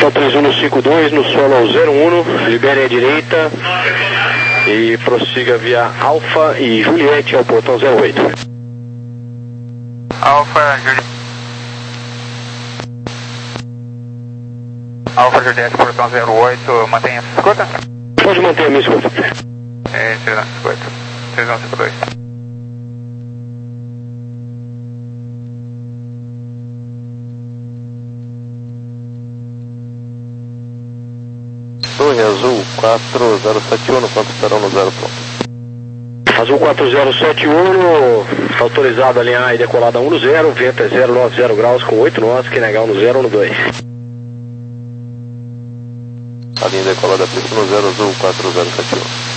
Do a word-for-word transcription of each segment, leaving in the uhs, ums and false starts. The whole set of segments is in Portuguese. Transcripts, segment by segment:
Hotel três um cinco dois, no solo ao zero um, libere a direita e prossiga via Alfa e Juliette ao portão zero oito. Alfa, Juliette. Alfa, Juliette, portão zero oito, mantenha a escuta? Pode manter a minha escuta. É, três um cinco oito, três um cinco dois. Torre Azul quatro zero sete um, quanto estarão no zero ponto? Azul quatro zero sete um, autorizado a alinhar e decolada um no zero, vento é zero nove zero graus com oito nós, que negar no zero no dois. A linha decolada pista no zero, Azul quatro zero sete um.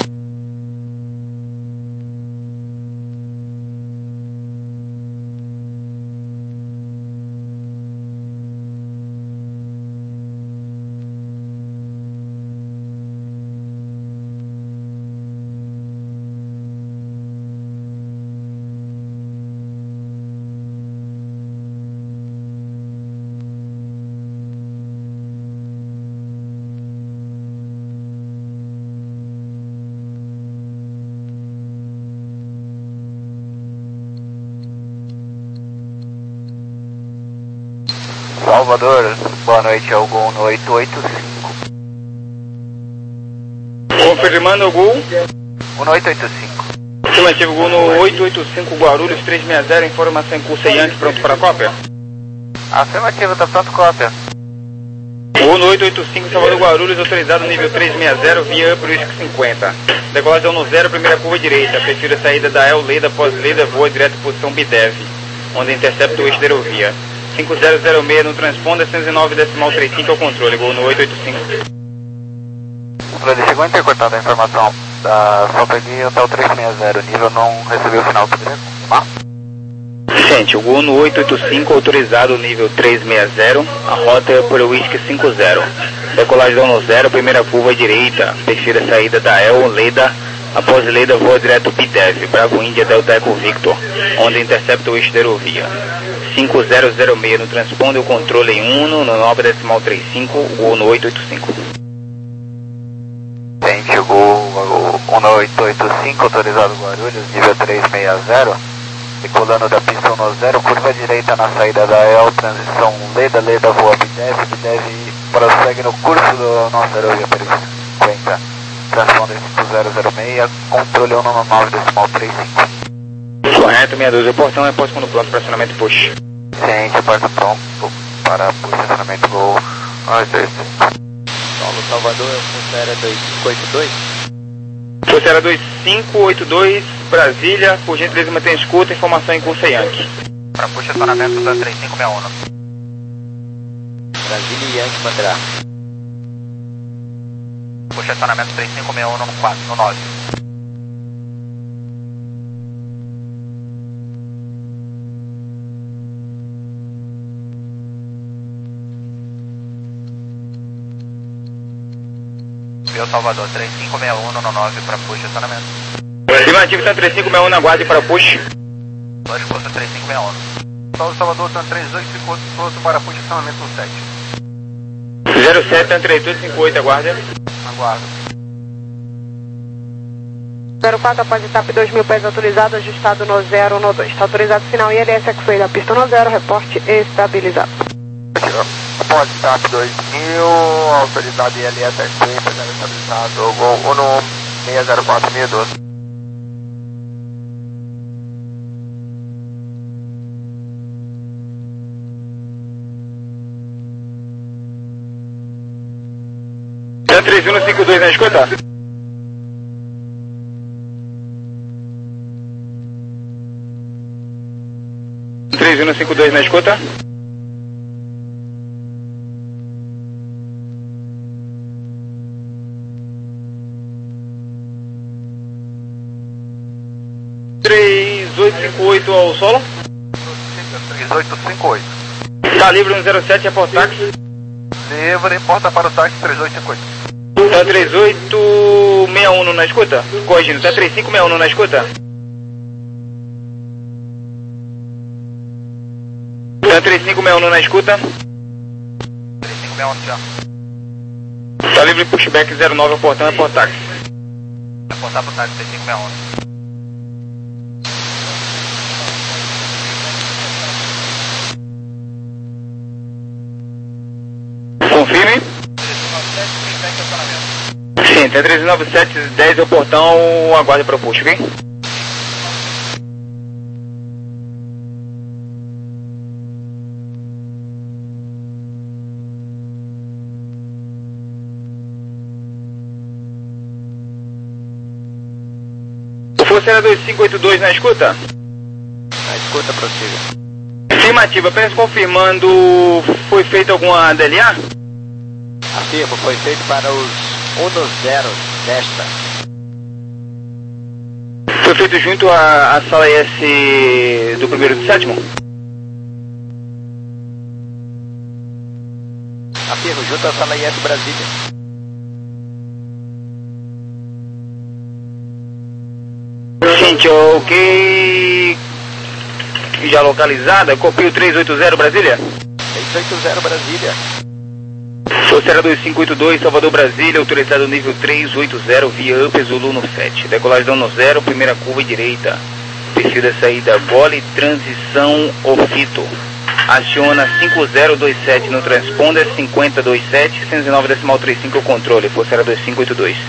Salvador, boa noite, Algon oito oito cinco. Confirmando o Gol. um oito oito cinco. Afirmativo, Gol no oito oito cinco Guarulhos três seis zero, informação em curso Yankee, pronto para cópia? Afirmativo, tá pronto, cópia. Gol no oito oito cinco Salvador Guarulhos, autorizado nível três seis zero, via Upper Whisky cinquenta. Decolagem no zero, primeira curva direita, prefiro a saída da El Leda, pós-Leda, voa direto posição Bidev, onde intercepta o eixo da aerovia. cinco zero zero seis no transponder, cento e nove decimal trinta e cinco é o controle, Gol no oito oito cinco. Controle, chegou a intercortada a informação da só peguei até o três seis zero, nível não recebeu o final, poderia confirmar? Gente, o Gol no oito oito cinco, autorizado nível três seis zero, a rota é por Whisky cinco zero. Decolagem no zero, primeira curva direita, prefiro a saída da El Leda, após Leda voa direto Bidev, Bravo Índia Delta Eco Victor, onde intercepta o eixo da aerovia. cinco zero zero seis no transponder, o controle em um, no nove decimal trinta e cinco, Gol no oito oito cinco. Gente, o Gol um oito oito cinco, autorizado Guarulhos, nível três seis zero, decolando da pista um no zero, curva direita na saída da E L, transição Leda, Leda voa Bidev, Bidev prossegue no curso do nosso aerovia para cinquenta, transponder cinco zero zero seis, controle um no nove decimal trinta e cinco. Correto, meia dúzia, o portão é posto quando pronto para acionamento push. Gente, porta pronto para push, acionamento Gol oito oito cinco. Paulo Salvador, Fronteira dois cinco oito dois. Fronteira dois cinco oito dois, Brasília, por gentileza mantenha escuta, informação em curso Yankee. Para push, acionamento da três cinco seis um. Brasília e Yankee manterá. Push, acionamento três cinco seis um no quatro, no nove. Meu Salvador, três cinco seis um no nove para push, acionamento. Afirmativo, Tan três cinco seis um na guarda para push. dois curso três cinco seis um. Paulo Salvador, Tan três oito cinco oito para push, acionamento no sete. zero sete, Tan três oito cinco oito, aguarda. Aguardo. zero quatro, após etapa dois mil pés autorizado, ajustado no zero no dois. Está autorizado sinal I L S X-Ray da pista no zero, reporte estabilizado. Após etapa dois mil, autorizado I L S X-Ray, estabilizado, Gol um no seis zero quatro seis doze. Tan três um cinco dois na escuta. três um cinco dois na escuta. três oito cinco oito ao solo. três oito cinco oito. Está livre no zero sete, é por táxi. Livre, porta para o táxi três oito cinco oito. Tá três oito seis um na escuta? Corrigindo, tá três cinco seis um na escuta? Tá três cinco seis um na escuta? três cinco seis um já. Tá livre pushback zero nove, portão é por táxi. Reportar pro táxi três cinco seis um. Confirme. Sim, tem três nove sete dez é o portão, aguarde para o push, ok? O Força era dois cinco oito dois na escuta? Na escuta, prossiga. Afirmativa, apenas confirmando, foi feita alguma D L A? Afirmo, foi feito para os um zero desta. Foi feito junto à, à sala S do primeiro do sétimo? Afirmo, junto à sala I S Brasília. Gente, ok. Já localizada, copio três oito zero Brasília? três oito zero Brasília. Força dois cinco oito dois, Salvador, Brasília, autorizado nível três oito zero, via Up, Zulu no sete. Decolagem no zero, primeira curva direita. Perfil da saída, gole, transição, ofito. Aciona cinco zero dois sete no transponder, cinquenta vinte e sete, cento e nove decimal trinta e cinco o controle, Força dois cinco oito dois.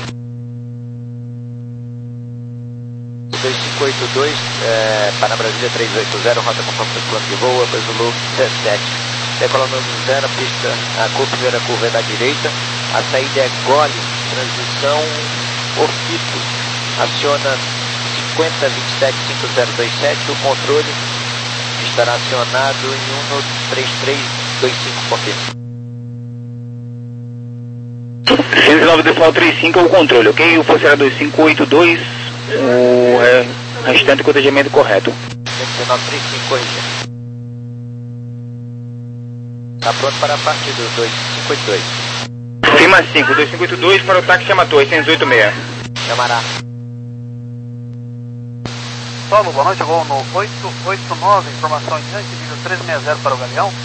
dois cinco oito dois, é, para Brasília três oito zero, rota conforme o plano de voo, Up, Zulu dezessete. Decolando no zero, pista, a curva, primeira curva é da direita, a saída é gole, transição, ofito, aciona cinquenta vinte e sete cinco zero dois sete, o controle estará acionado em um três três dois cinco, confirma. cento e nove decimal trinta e cinco é o controle, ok? O Força dois cinco oito dois, o é, restante cotejamento correto. cento e nove trinta e cinco, corrigindo. Está pronto para a parte do dois cinco oito dois. Firma cinco, dois cinco oito dois para o táxi Yamato, oitocentos e oitenta e seis. Chamará. Solo, boa noite, voo no oito oito nove, informação em diante, nível três seis zero para o Galeão.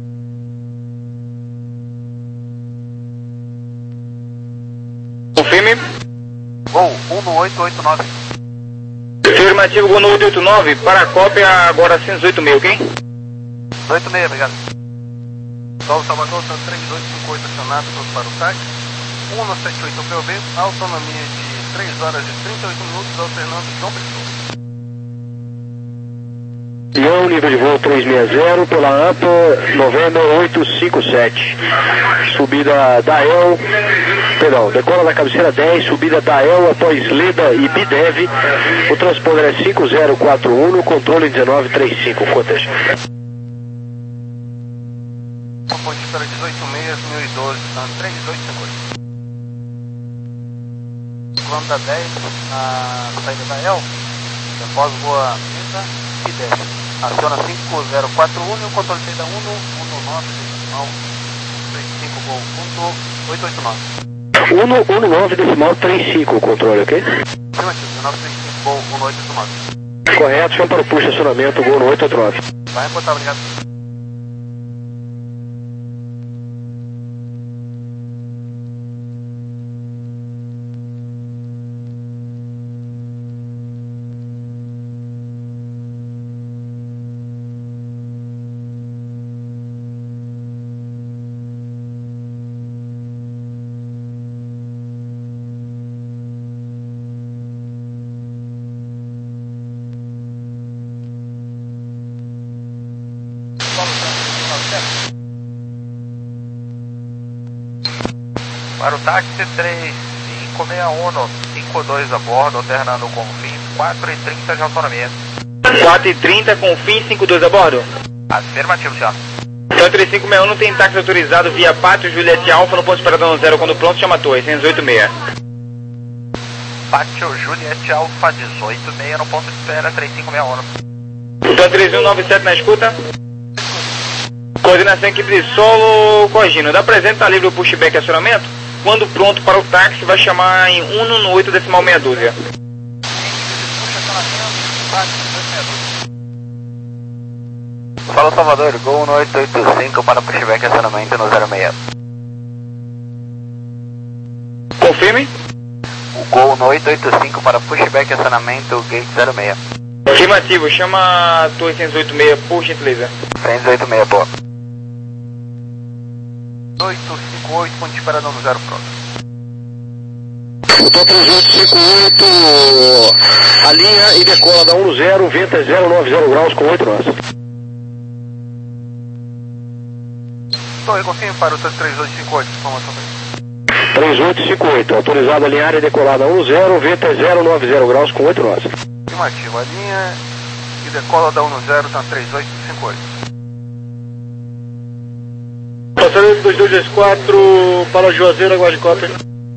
Confirme. Voo um no oito oito nove. Afirmativo, voo no oito oito nove, para a cópia agora cento e oitenta e seis, ok? oito seis, obrigado. Solo Salvador, três dois cinco oito acionado para o táxi. um no sete oito P O B, autonomia de três horas e trinta e oito minutos, alternando João Pessoa. Leão, nível de voo três seis zero, pela A M P Novembro oito cinco sete. Subida da El, perdão, decola da cabeceira dez, subida da El após Leda e Bidev. O transponder é cinco zero quatro um, no controle dezenove trinta e cinco, cotejo. Ponto de espera dezoito seis mil e doze, tá? três dois cinco oito. Plano da dez, a saída da El, após voa Leda e Bidev. Aciona cinco zero quatro um e o controle de saída um no nove, decimal três cinco, gol um oito oito nove. um no nove, decimal trinta e cinco, o controle, ok? Afirmativo, dezenove trinta e cinco, gol um oito oito nove. Correto, chama para o push, acionamento, gol no oito oito nove. Vai reportar, obrigado. Para o táxi três cinco seis um, cinco dois a bordo, alternando com fim, quatro e trinta de autonomia. quatro e trinta com fim, cinco dois a bordo? Afirmativo, senhor. Então três cinco seis um não tem táxi autorizado via Pátio Juliette Alfa no ponto de esperada no zero, quando pronto, chama a torre, oitocentos e oitenta e seis. Pátio Juliette Alfa dezoito seis no ponto de espera três cinco seis um. Então três um nove sete na escuta. Coordenação equipe de solo, corrigindo. Da presente tá livre o pushback e acionamento. Quando pronto para o táxi, vai chamar em um no oito decimal meia dúzia. Fala Salvador, gol no oito oito cinco para pushback e acionamento no zero seis. Confirme. O Gol no oito oito cinco para pushback e acionamento gate zero seis. Afirmativo, chama a Torre trezentos e oitenta e seis, por gentileza. trezentos e oitenta e seis, boa. oito cinco oito, ponto de parada no zero pronto. Hotel trezentos e oitenta e oito, alinha e decola da um zero, vento é zero nove zero graus com oito nós. Torre, confirme para o três oito cinco oito, informação aí. três oito cinco oito, autorizado a alinhar e decolar da um zero, vento é zero nove zero graus com oito nós. Afirmativo, alinha e decola da um zero, tá três oito cinco oito. Passageiro dois dois dois quatro para Juazeiro, aguarde cópia.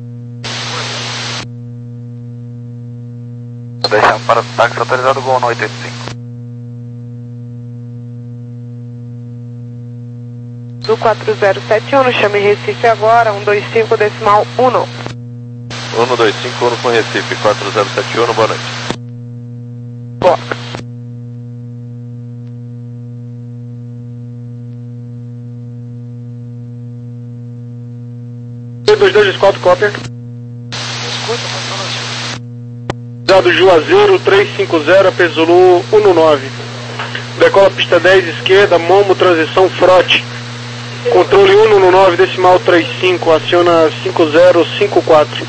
Deixando para o táxi autorizado Gol no oito oito cinco. Do quatro zero sete um, chame Recife agora, um dois cinco decimal um. um dois cinco um com Recife, quatro zero sete um, boa noite. Boa. dois dois dois quatro, cópia. Escuta, Dado Juazeiro trezentos e cinquenta, Pesulu um nove. Decola pista dez, esquerda, Momo, transição, frote. Controle um nove, decimal trinta e cinco, aciona cinco zero cinco quatro.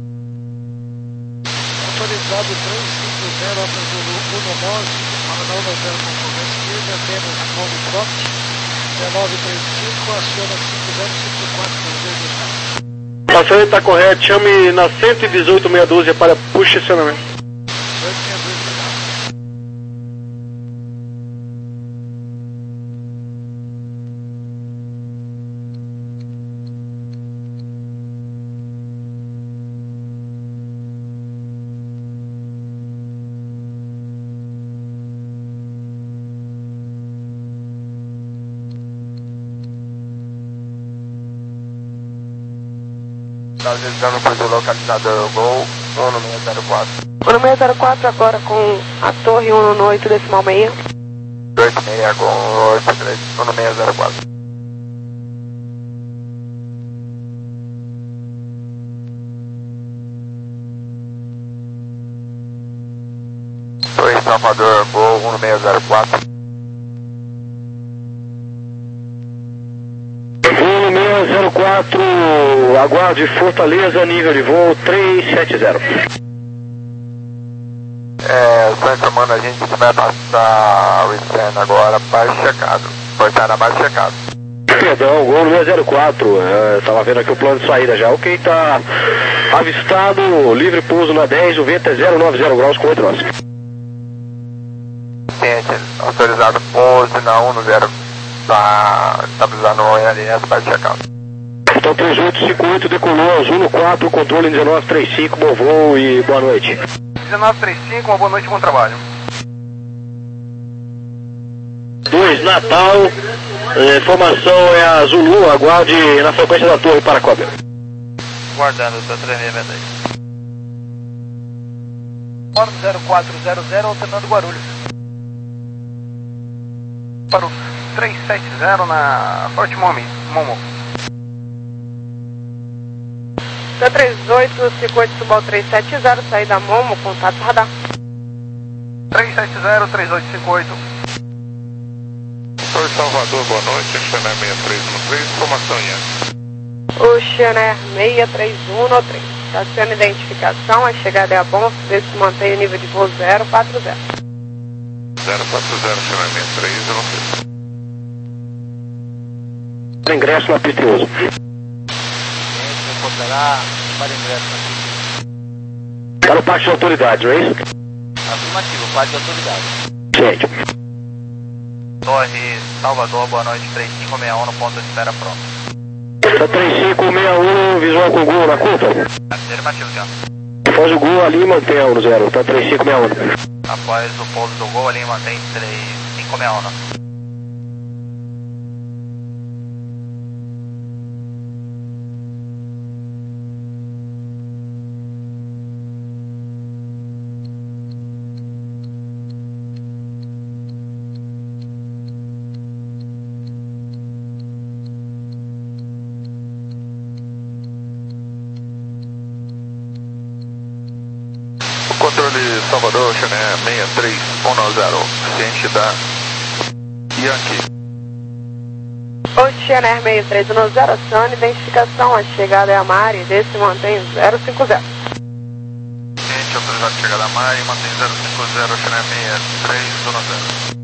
autorizado trezentos e cinquenta, Pesulu um nove, Maranhão zero com curva esquerda, apenas Momo frote. dezenove trinta e cinco, aciona cinco zero cinco quatro, dois dois quatro. Passageiro está correto, chame na cento e dezoito meia dúzia para push acionamento. Desejando para o localizado Gol um seis zero quatro. um seis zero quatro agora com a torre um oito decimal meia. oito seis com oito três, um seis zero quatro. Torre Salvador Gol um seis zero quatro. um seis zero quatro, aguarde Fortaleza, nível de voo trezentos e setenta. É, só informando, a gente vai passar o externo agora para checado. Portar abaixo checado. Perdão, Gol no seis zero quatro, é, estava vendo aqui o plano de saída já. Ok, está avistado, livre pouso na dez, o vento é zero nove zero graus com oito nós. Ciente, autorizado pouso na um zero. Está estabilizando o N L S para checado. Então três oito cinco oito decolou aos um quatro, controle dezenove trinta e cinco, bom voo e boa noite. dezenove trinta e cinco, uma boa noite e bom trabalho. dois Natal, eh, formação é a Zulu, aguarde na frequência da torre para Cóbia. Guardando, estou treinando aí. zero quatro zero zero, alternando Guarulhos. Para o trezentos e setenta na Forte Momi, Momo. Da três oito cinco oito, Subal trezentos e setenta, saída Momo, contato radar. trezentos e setenta, três oito cinco oito. Torre Salvador, boa noite, Xané seis três um três, informação em O Xané seis três um um três. Estaciona identificação, a chegada é a bomba, vê se mantém o nível de voo zero quatro zero. zero quatro zero, Xané seis três um três. Ingresso na pista uso. Encontrará para ingresso na pista. Está no parte de autoridade, não é isso? Afirmativo, parte de autoridade. Gente. Torre Salvador, boa noite, três cinco seis um no ponto de espera pronto. Está três cinco seis um, visual com o Gol na curva. Afirmativo, já. Faz o Gol ali e mantém a um zero, está três cinco seis um. Após o pouso do Gol, ali mantém três cinco seis um. Salvador, Channel seis três um zero, ciente da Yankee. Oceaner seis três um zero, acione identificação, a chegada é a Mari, desse mantém zero cinco zero. Ciente, autorizado de chegada a Mari, mantém zero cinco zero, Oceaner seis três um zero.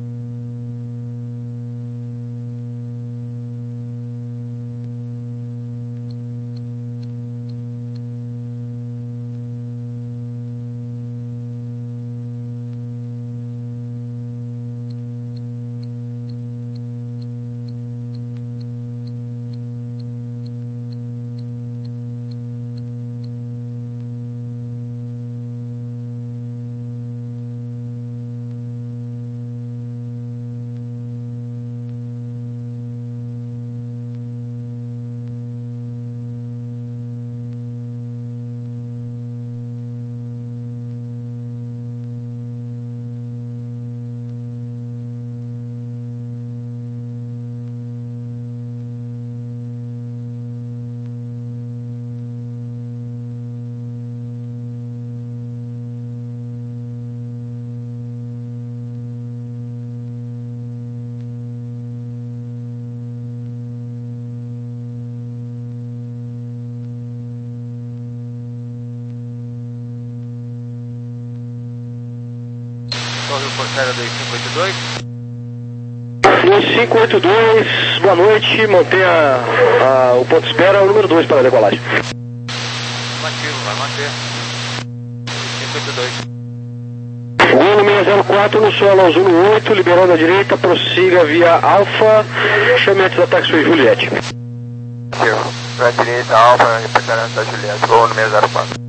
Rio Portela dois cinco oito dois. dois cinco oito dois, boa noite, mantenha a, o ponto de espera, o número dois para a decolagem. Mativo, vai manter. dois cinco oito dois. Golo seis zero quatro no solo Zulu oito, liberando a direita, prossiga via Alfa, chame antes da Taxi Juliette. Para a direita, Alfa, reportando da Juliette, Golo seis zero quatro.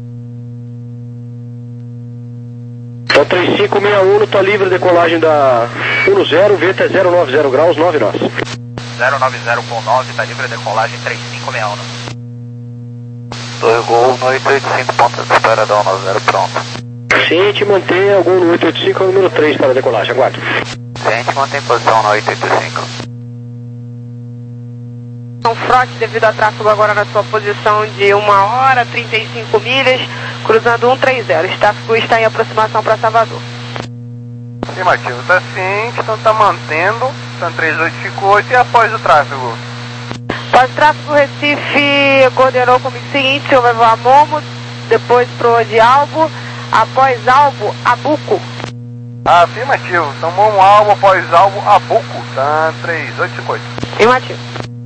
Então três cinco seis um, está livre, decolagem da um zero, vento é zero nove zero graus, nove nós. zero nove zero com nove, está livre, decolagem três cinco seis um. dois Gol no oito oito cinco, ponta de espera da um zero, pronto. Ciente, mantenha o Gol no oito oito cinco, é o número três para a decolagem, aguardo. Ciente, mantém posição no oito oito cinco. Um frota devido a tráfego agora na sua posição de uma hora, trinta e cinco milhas, cruzando um três zero. O tráfego está em aproximação para Salvador. Afirmativo, está ciente, então está mantendo, então três oito cinco oito e após o tráfego. Após o tráfego, Recife coordenou comigo o seguinte: o senhor vai voar Momo, depois pro de Albo, após Albo, Abuco. Afirmativo, então Momo Albo, após Albo, Abuco, tá três oito cinco oito. Afirmativo.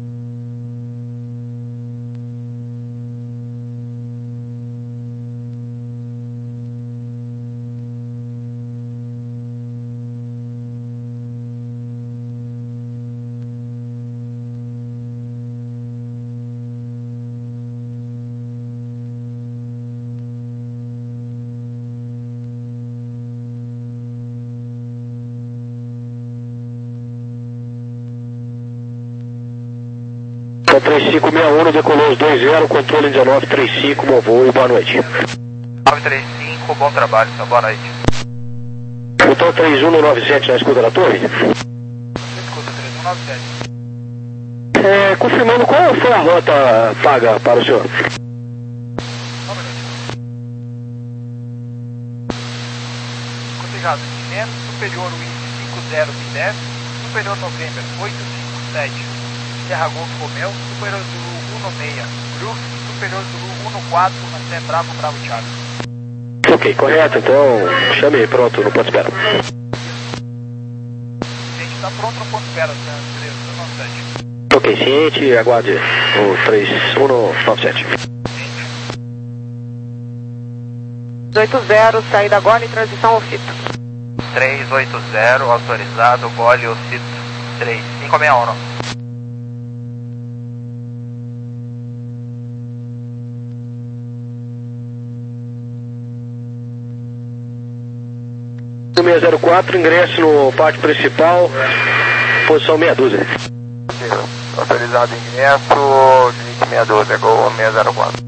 Então três cinco seis um, decolou os dois zero, controle dezenove trinta e cinco, bom voo e boa noite. nove três cinco, bom trabalho, senhor, boa noite. Botão três um no nove sete na escuta da torre. Escuta três um nove sete. É, confirmando qual foi a rota paga para o senhor. Um minuto. Obrigado. Menos superior Wind cinco zero Bidef, superior November oito cinco sete. Serra Golf Romeu, superior Zulu um seis, Brooks, superior Zulu um quatro, até Bravo, Bravo Charlie. Ok, correto, então chame pronto no ponto de espera. Gente, está pronto no ponto de espera, três um nove sete. Ok, ciente, aguarde o três um nove sete. oito zero, saída agora em transição ao fito. três oito zero, autorizado, gole o fito, três cinco seis um. seis zero quatro, ingresso no pátio principal, posição meia dúzia. Autorizado ingresso, limite meia dúzia, Gol seis zero quatro.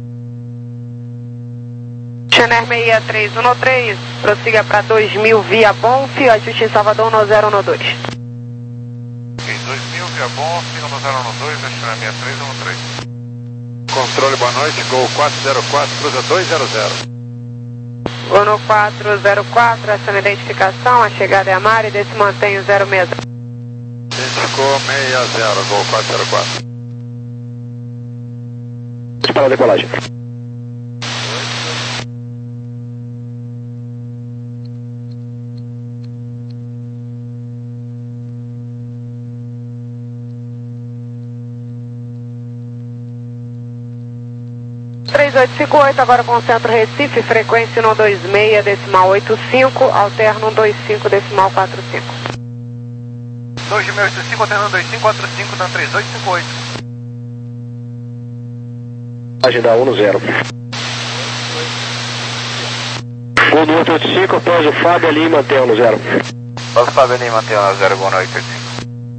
Channel seis três um três, prossiga para dois mil via Bonf, ajuste em Salvador no zero um dois. dois mil via Bonf, no zero um dois, Channel seis três um três. Controle, boa noite, Gol quatro zero quatro, cruza dois zero zero. Gol quatro zero quatro, essa é a identificação, a chegada é a Mari, desse mantém o zero seis zero. Ficou seis zero, Gol quatro zero quatro. Para a decolagem. três oito cinco oito, agora concentra Recife, frequência um dois seis, decimal oito cinco, alterno um dois cinco, decimal quatro cinco. dois seis oito cinco, alterno um dois cinco, quatro cinco, da três oito cinco oito. Agenda um zero. Gol no oito oito cinco, após o Fábio ali, mantém um zero. Após o Fábio ali, mantém um zero, gol no oito oito cinco.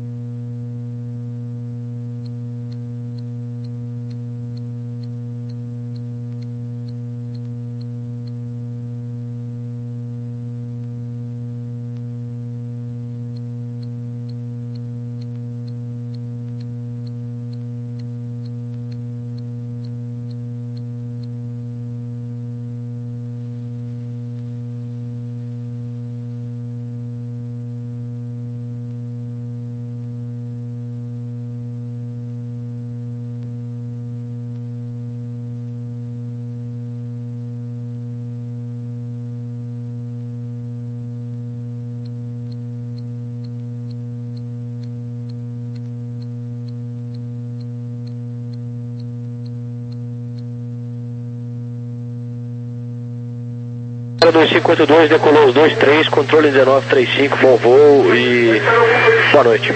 dois cinco oito dois, decolou os dois três, controle dezenove trinta e cinco, bom voo e boa noite.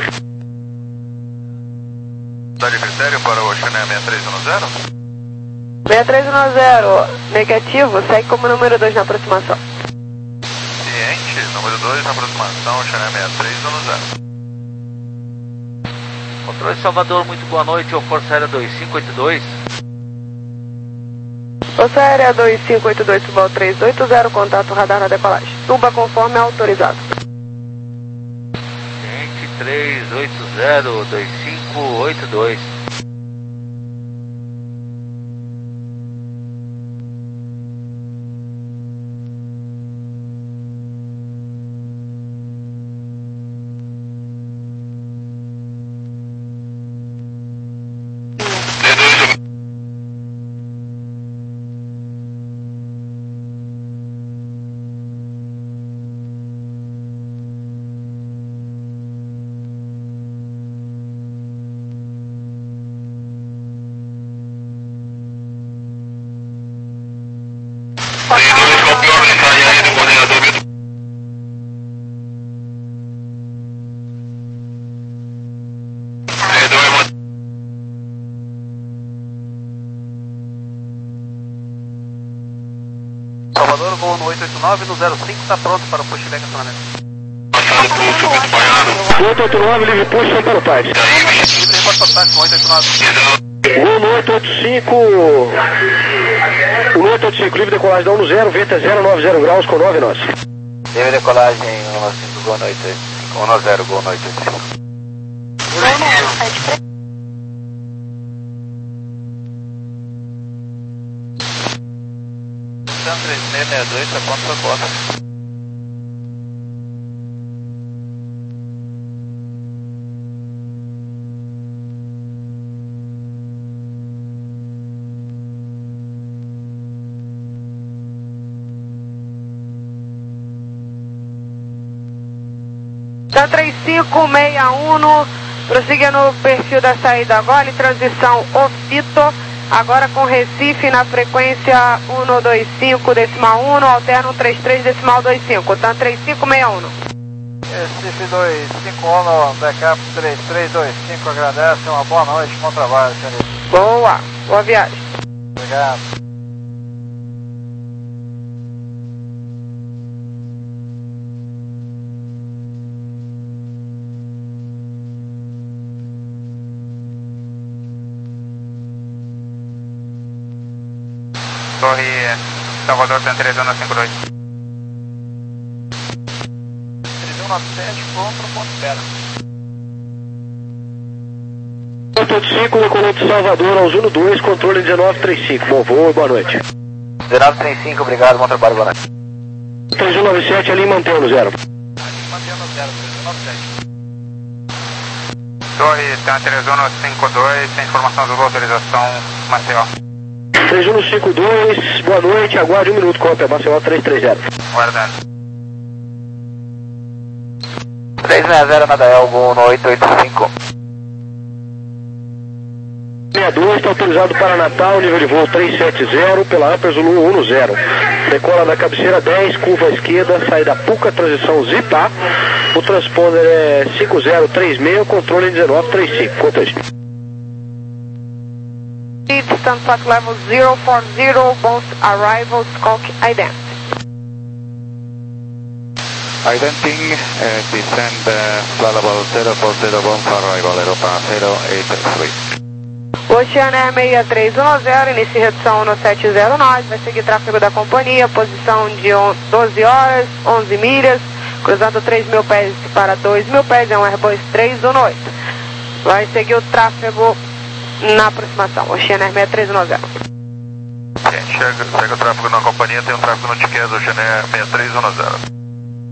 Dá de critério para o Chennai seis três um zero? seis três um zero, negativo, segue como número dois na aproximação. Ciente, número dois na aproximação, Chennai seis três um zero. Controle de Salvador, muito boa noite, ou Força Aérea dois cinco oito dois. Força Aérea dois cinco oito dois, suba ao três oito zero, contato radar na decolagem. Suba conforme autorizado. Ciente três oito zero, dois cinco oito dois. Salvador, voo no oito oito nove, no zero cinco, está pronto para o pushback acionamento. oito oito nove, livre push, São Paulo Paz. Livre reporte para táxi, oito oito nove. Gol no oito oito cinco, o oito oito cinco, livre decolagem da um zero, vento é zero nove zero graus com nove nós. Livre decolagem um cinco, gol no oito oito cinco, um zero, gol no oito oito cinco. três seis seis dois, está pronto para a costa. Da três cinco seis um, prossiga no perfil da saída agora, em transição Ofito, agora com Recife na frequência um dois cinco decimal um, alterno três três decimal dois cinco, tá três cinco seis um. Recife dois cinco um, backup três três dois cinco, agradece, uma boa noite, bom trabalho, senhor. Boa, boa viagem. Obrigado. Torre Salvador, três um nove cinco dois. três um nove sete, contra o ponto zero. oito oito cinco, decolou de Salvador aos um dois, controle dezenove trinta e cinco, bom voo e boa noite. dezenove trinta e cinco, obrigado, bom trabalho, boa noite. três um nove sete ali mantendo no zero. Mantendo zero, três um nove sete. Torre, tá três um cinco dois, sem informação do autorização, Maceió. três um cinco dois, boa noite, aguarde um minuto, cópia, Maceió três três zero. Guardando. três seis zero, Nadael, Gol no oito oito cinco. sessenta e dois, está autorizado para Natal, nível de voo três sete zero, pela Amper Zulu um zero. Decola da cabeceira dez, curva à esquerda, saída Puca, transição Zipá. O transponder é cinco zero três seis, controle dezenove trinta e cinco. Quanto é isso? Stand flight level zero four zero, both arrivals, Skulk ident. Identing, uh, descend uh, flight level zero four zero, bound for arrival, Aeropa zero eight three. Oceanair seis três um zero, inicia redução no sete zero nove, vai seguir tráfego da companhia, posição de doze horas, onze milhas, cruzando três mil pés para dois mil pés, é um Airbus três um oito. Vai seguir o tráfego na aproximação, Oceanair seis três um zero. Gente, chega, chega o tráfego na companhia, tem um tráfego no ticket do Oceanair seis três um zero.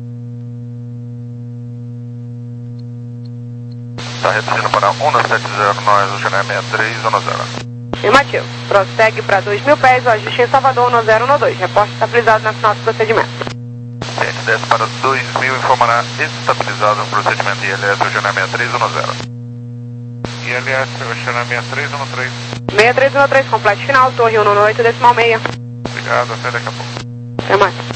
Está reduzindo para um sete zero, nós, Oceanair seis três um zero. Afirmativo. Prossegue para dois mil pés, o ajuste em Salvador no zero um dois. Reporte estabilizado na final do procedimento. Gente, desce para dois mil, informará estabilizado no procedimento I L S Oceanair seis três um zero. I L S Oceanair seis três um três. seis três um três, complete final, torre um oito decimal seis. Obrigado, até daqui a pouco. Afirmativo.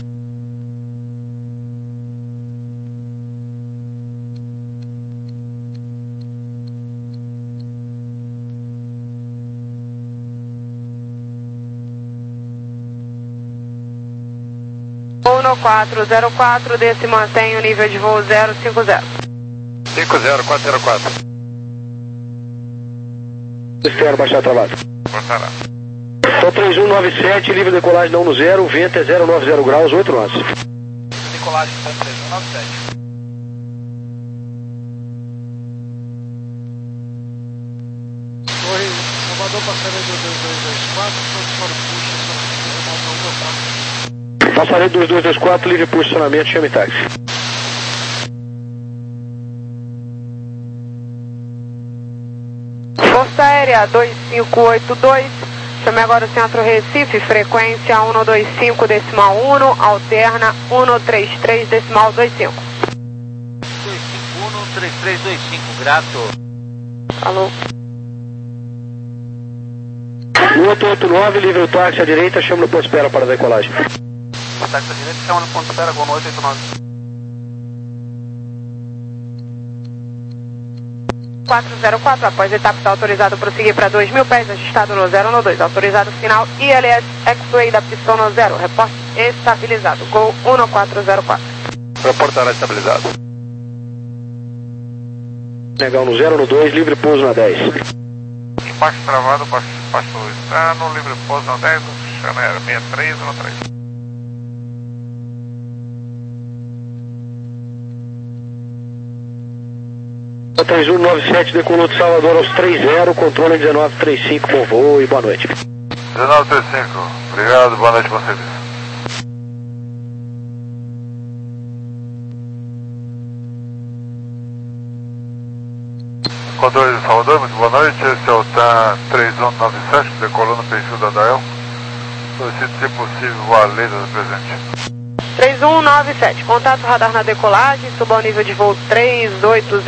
um quatro zero quatro, desse mantém o nível de voo zero cinco zero. cinco zero quatro zero quatro. Espero baixar travado. Cortará. Então três um nove sete, livre decolagem não no zero, vento é zero nove zero graus, oito nós. Decolagem com três um nove sete. Torre, Salvador, passaria do dois dois dois quatro, transport puxa, só remota um meu prato. Passarei dois dois dois quatro, livre posicionamento, chame táxi. Força Aérea dois cinco oito dois, chame agora o Centro Recife, frequência um dois cinco decimal um, alterna um três três decimal vinte e cinco. dois cinco um três três dois cinco, grato. Alô? oito oito nove, livre o táxi à direita, chama no ponto de espera para a decolagem. O táxi à direita chama no ponto de espera, Gol no oito oito nove. quatro zero quatro, após a etapa está autorizado prosseguir para dois mil pés, ajustado no zero um dois, autorizado final I L S X-Way da pista no zero, reporte estabilizado, Gol um quatro zero quatro. Reportará estabilizado. Legal no zero no dois, livre pouso na dez. Embaixo travado, baixo, baixo externo, livre pouso na dez, Oceanair seis três um três. três um nove sete, decolou de Salvador aos três zero, controle dezenove trinta e cinco, bom voo e boa noite. dezenove trinta e cinco, obrigado, boa noite, bom serviço. Controle de Salvador, muito boa noite, esse é o T A M três um nove sete, decolando no perfil da Dael. Solicito, se possível, a lei do presente. três um nove sete, contato radar na decolagem, suba ao nível de voo três oito zero.